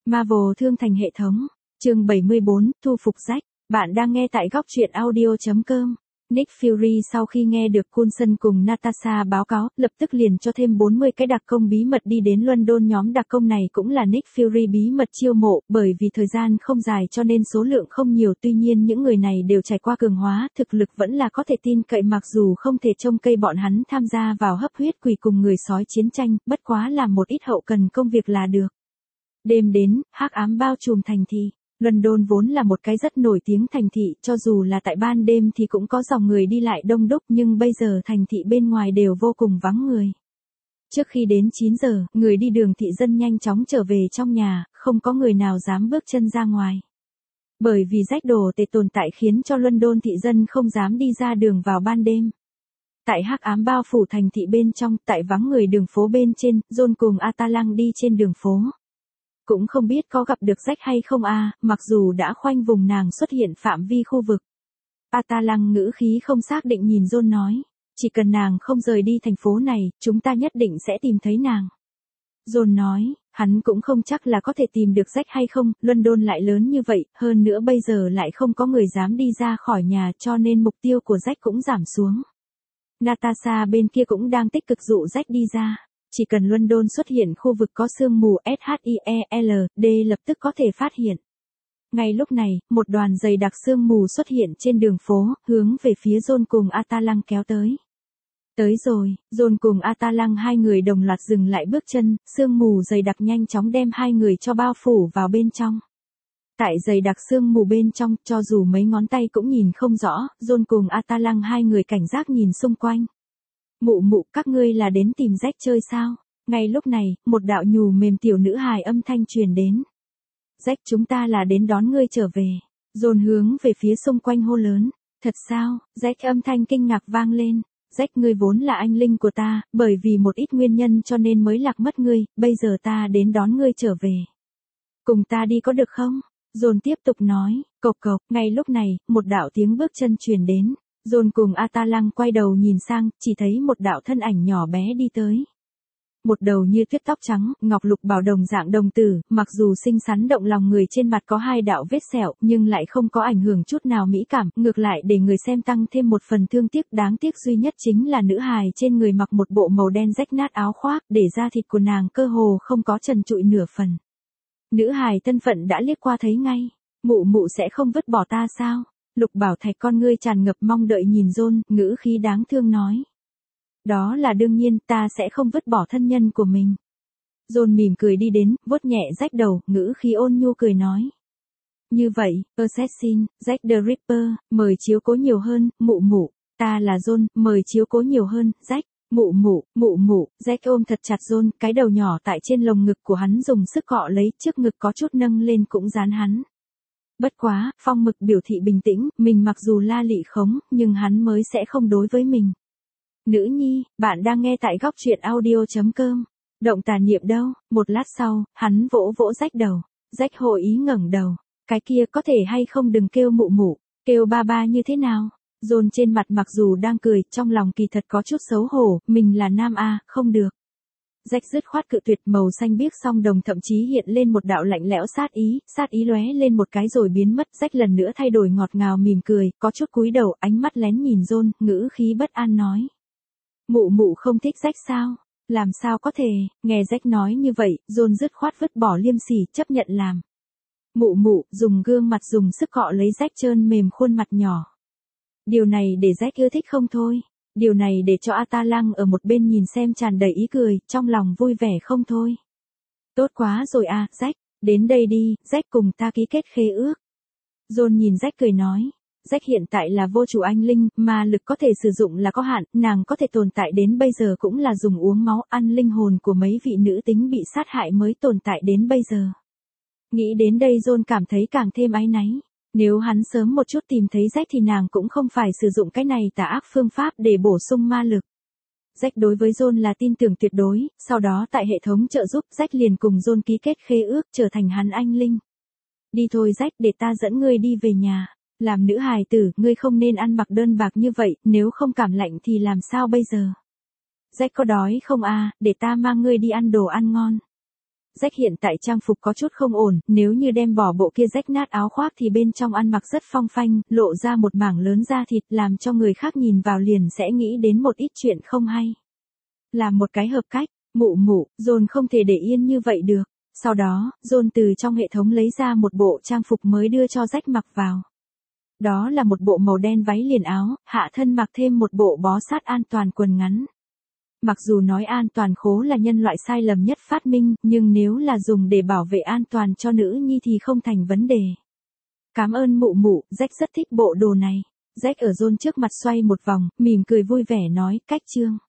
Marvel thương thành hệ thống. Chương 74, thu phục Jack. Bạn đang nghe tại góc truyện audio.com. Nick Fury sau khi nghe được Coulson cùng Natasha báo cáo, lập tức liền cho thêm 40 cái đặc công bí mật đi đến London. Nhóm đặc công này cũng là Nick Fury bí mật chiêu mộ, bởi vì thời gian không dài cho nên số lượng không nhiều. Tuy nhiên những người này đều trải qua cường hóa, thực lực vẫn là có thể tin cậy, mặc dù không thể trông cây bọn hắn tham gia vào hấp huyết quỷ cùng người sói chiến tranh, bất quá làm một ít hậu cần công việc là được. Đêm đến, hắc ám bao trùm thành thị. London vốn là một cái rất nổi tiếng thành thị, cho dù là tại ban đêm thì cũng có dòng người đi lại đông đúc, nhưng bây giờ thành thị bên ngoài đều vô cùng vắng người. Trước khi đến 9 giờ, người đi đường thị dân nhanh chóng trở về trong nhà, không có người nào dám bước chân ra ngoài. Bởi vì rách đồ tệ tồn tại khiến cho London thị dân không dám đi ra đường vào ban đêm. Tại hắc ám bao phủ thành thị bên trong, tại vắng người đường phố bên trên, John cùng Atalang đi trên đường phố. Cũng không biết có gặp được Jack hay không mặc dù đã khoanh vùng nàng xuất hiện phạm vi khu vực. Atalang ngữ khí không xác định nhìn John nói, chỉ cần nàng không rời đi thành phố này, chúng ta nhất định sẽ tìm thấy nàng. John nói, hắn cũng không chắc là có thể tìm được Jack hay không, London lại lớn như vậy, hơn nữa bây giờ lại không có người dám đi ra khỏi nhà, cho nên mục tiêu của Jack cũng giảm xuống. Natasha bên kia cũng đang tích cực dụ Jack đi ra. Chỉ cần London xuất hiện khu vực có sương mù SHIELD lập tức có thể phát hiện. Ngay lúc này, một đoàn dày đặc sương mù xuất hiện trên đường phố, hướng về phía John cùng Atalang kéo tới. Tới rồi, John cùng Atalang hai người đồng loạt dừng lại bước chân, sương mù dày đặc nhanh chóng đem hai người cho bao phủ vào bên trong. Tại dày đặc sương mù bên trong, cho dù mấy ngón tay cũng nhìn không rõ, John cùng Atalang hai người cảnh giác nhìn xung quanh. Mụ, các ngươi là đến tìm Jack chơi sao? Ngay lúc này, một đạo nhù mềm tiểu nữ hài âm thanh truyền đến. Jack, chúng ta là đến đón ngươi trở về. Dồn hướng về phía xung quanh hô lớn. Thật sao? Jack âm thanh kinh ngạc vang lên. Jack, ngươi vốn là anh linh của ta, bởi vì một ít nguyên nhân cho nên mới lạc mất ngươi, bây giờ ta đến đón ngươi trở về. Cùng ta đi có được không? Dồn tiếp tục nói, cộc, ngay lúc này, một đạo tiếng bước chân truyền đến. John cùng Atalang quay đầu nhìn sang, chỉ thấy một đạo thân ảnh nhỏ bé đi tới. Một đầu như tuyết tóc trắng, ngọc lục bảo đồng dạng đồng tử, mặc dù xinh xắn động lòng người, trên mặt có hai đạo vết sẹo, nhưng lại không có ảnh hưởng chút nào mỹ cảm, ngược lại để người xem tăng thêm một phần thương tiếc. Đáng tiếc duy nhất chính là nữ hài trên người mặc một bộ màu đen rách nát áo khoác, để da thịt của nàng cơ hồ không có trần trụi nửa phần. Nữ hài thân phận đã liếc qua thấy ngay. Mụ sẽ không vứt bỏ ta sao? Lục Bảo Thạch con ngươi tràn ngập mong đợi nhìn John, ngữ khí đáng thương nói. Đó là đương nhiên, ta sẽ không vứt bỏ thân nhân của mình. John mỉm cười đi đến, vuốt nhẹ Jack đầu, ngữ khí ôn nhu cười nói. Như vậy, Assassin, Jack the Ripper, mời chiếu cố nhiều hơn, mụ, ta là John, mời chiếu cố nhiều hơn, Jack. Mụ, Jack ôm thật chặt John, cái đầu nhỏ tại trên lồng ngực của hắn dùng sức cọ lấy, trước ngực có chút nâng lên cũng dán hắn. Bất quá, Phong Mực biểu thị bình tĩnh, mình mặc dù la lị khống, nhưng hắn mới sẽ không đối với mình. Nữ nhi, bạn đang nghe tại góc truyện audio.com. Động tà niệm đâu? Một lát sau, hắn vỗ Jack đầu. Jack hội ý ngẩng đầu. Cái kia có thể hay không đừng kêu mụ, kêu ba như thế nào? John trên mặt mặc dù đang cười, trong lòng kỳ thật có chút xấu hổ, mình là nam không được. Jack dứt khoát cự tuyệt, màu xanh biếc song đồng thậm chí hiện lên một đạo lạnh lẽo sát ý lóe lên một cái rồi biến mất. Jack lần nữa thay đổi ngọt ngào mỉm cười, có chút cúi đầu, ánh mắt lén nhìn John, ngữ khí bất an nói. Mụ không thích Jack sao? Làm sao có thể? Nghe Jack nói như vậy, John dứt khoát vứt bỏ liêm sỉ, chấp nhận làm. Mụ, dùng gương mặt dùng sức cọ lấy Jack trơn mềm khuôn mặt nhỏ. Điều này để Jack ưa thích không thôi. Điều này để cho Atalang ở một bên nhìn xem tràn đầy ý cười, trong lòng vui vẻ không thôi. Tốt quá rồi Jack, đến đây đi, Jack cùng ta ký kết khế ước. John nhìn Jack cười nói, Jack hiện tại là vô chủ anh linh, mà lực có thể sử dụng là có hạn, nàng có thể tồn tại đến bây giờ cũng là dùng uống máu ăn linh hồn của mấy vị nữ tính bị sát hại mới tồn tại đến bây giờ. Nghĩ đến đây John cảm thấy càng thêm áy náy. Nếu hắn sớm một chút tìm thấy Jack thì nàng cũng không phải sử dụng cái này tà ác phương pháp để bổ sung ma lực. Jack đối với John là tin tưởng tuyệt đối, sau đó tại hệ thống trợ giúp Jack liền cùng John ký kết khế ước trở thành hắn anh linh. Đi thôi Jack, để ta dẫn ngươi đi về nhà. Làm nữ hài tử, ngươi không nên ăn mặc đơn bạc như vậy, nếu không cảm lạnh thì làm sao bây giờ? Jack có đói không để ta mang ngươi đi ăn đồ ăn ngon. Jack hiện tại trang phục có chút không ổn, nếu như đem bỏ bộ kia rách nát áo khoác thì bên trong ăn mặc rất phong phanh, lộ ra một mảng lớn da thịt làm cho người khác nhìn vào liền sẽ nghĩ đến một ít chuyện không hay. Là một cái hợp cách, mụ, John không thể để yên như vậy được. Sau đó, John từ trong hệ thống lấy ra một bộ trang phục mới đưa cho Jack mặc vào. Đó là một bộ màu đen váy liền áo, hạ thân mặc thêm một bộ bó sát an toàn quần ngắn. Mặc dù nói an toàn khố là nhân loại sai lầm nhất phát minh, nhưng nếu là dùng để bảo vệ an toàn cho nữ nhi thì không thành vấn đề. Cảm ơn mụ, Jack rất thích bộ đồ này. Jack ở John trước mặt xoay một vòng, mỉm cười vui vẻ nói, cách chương.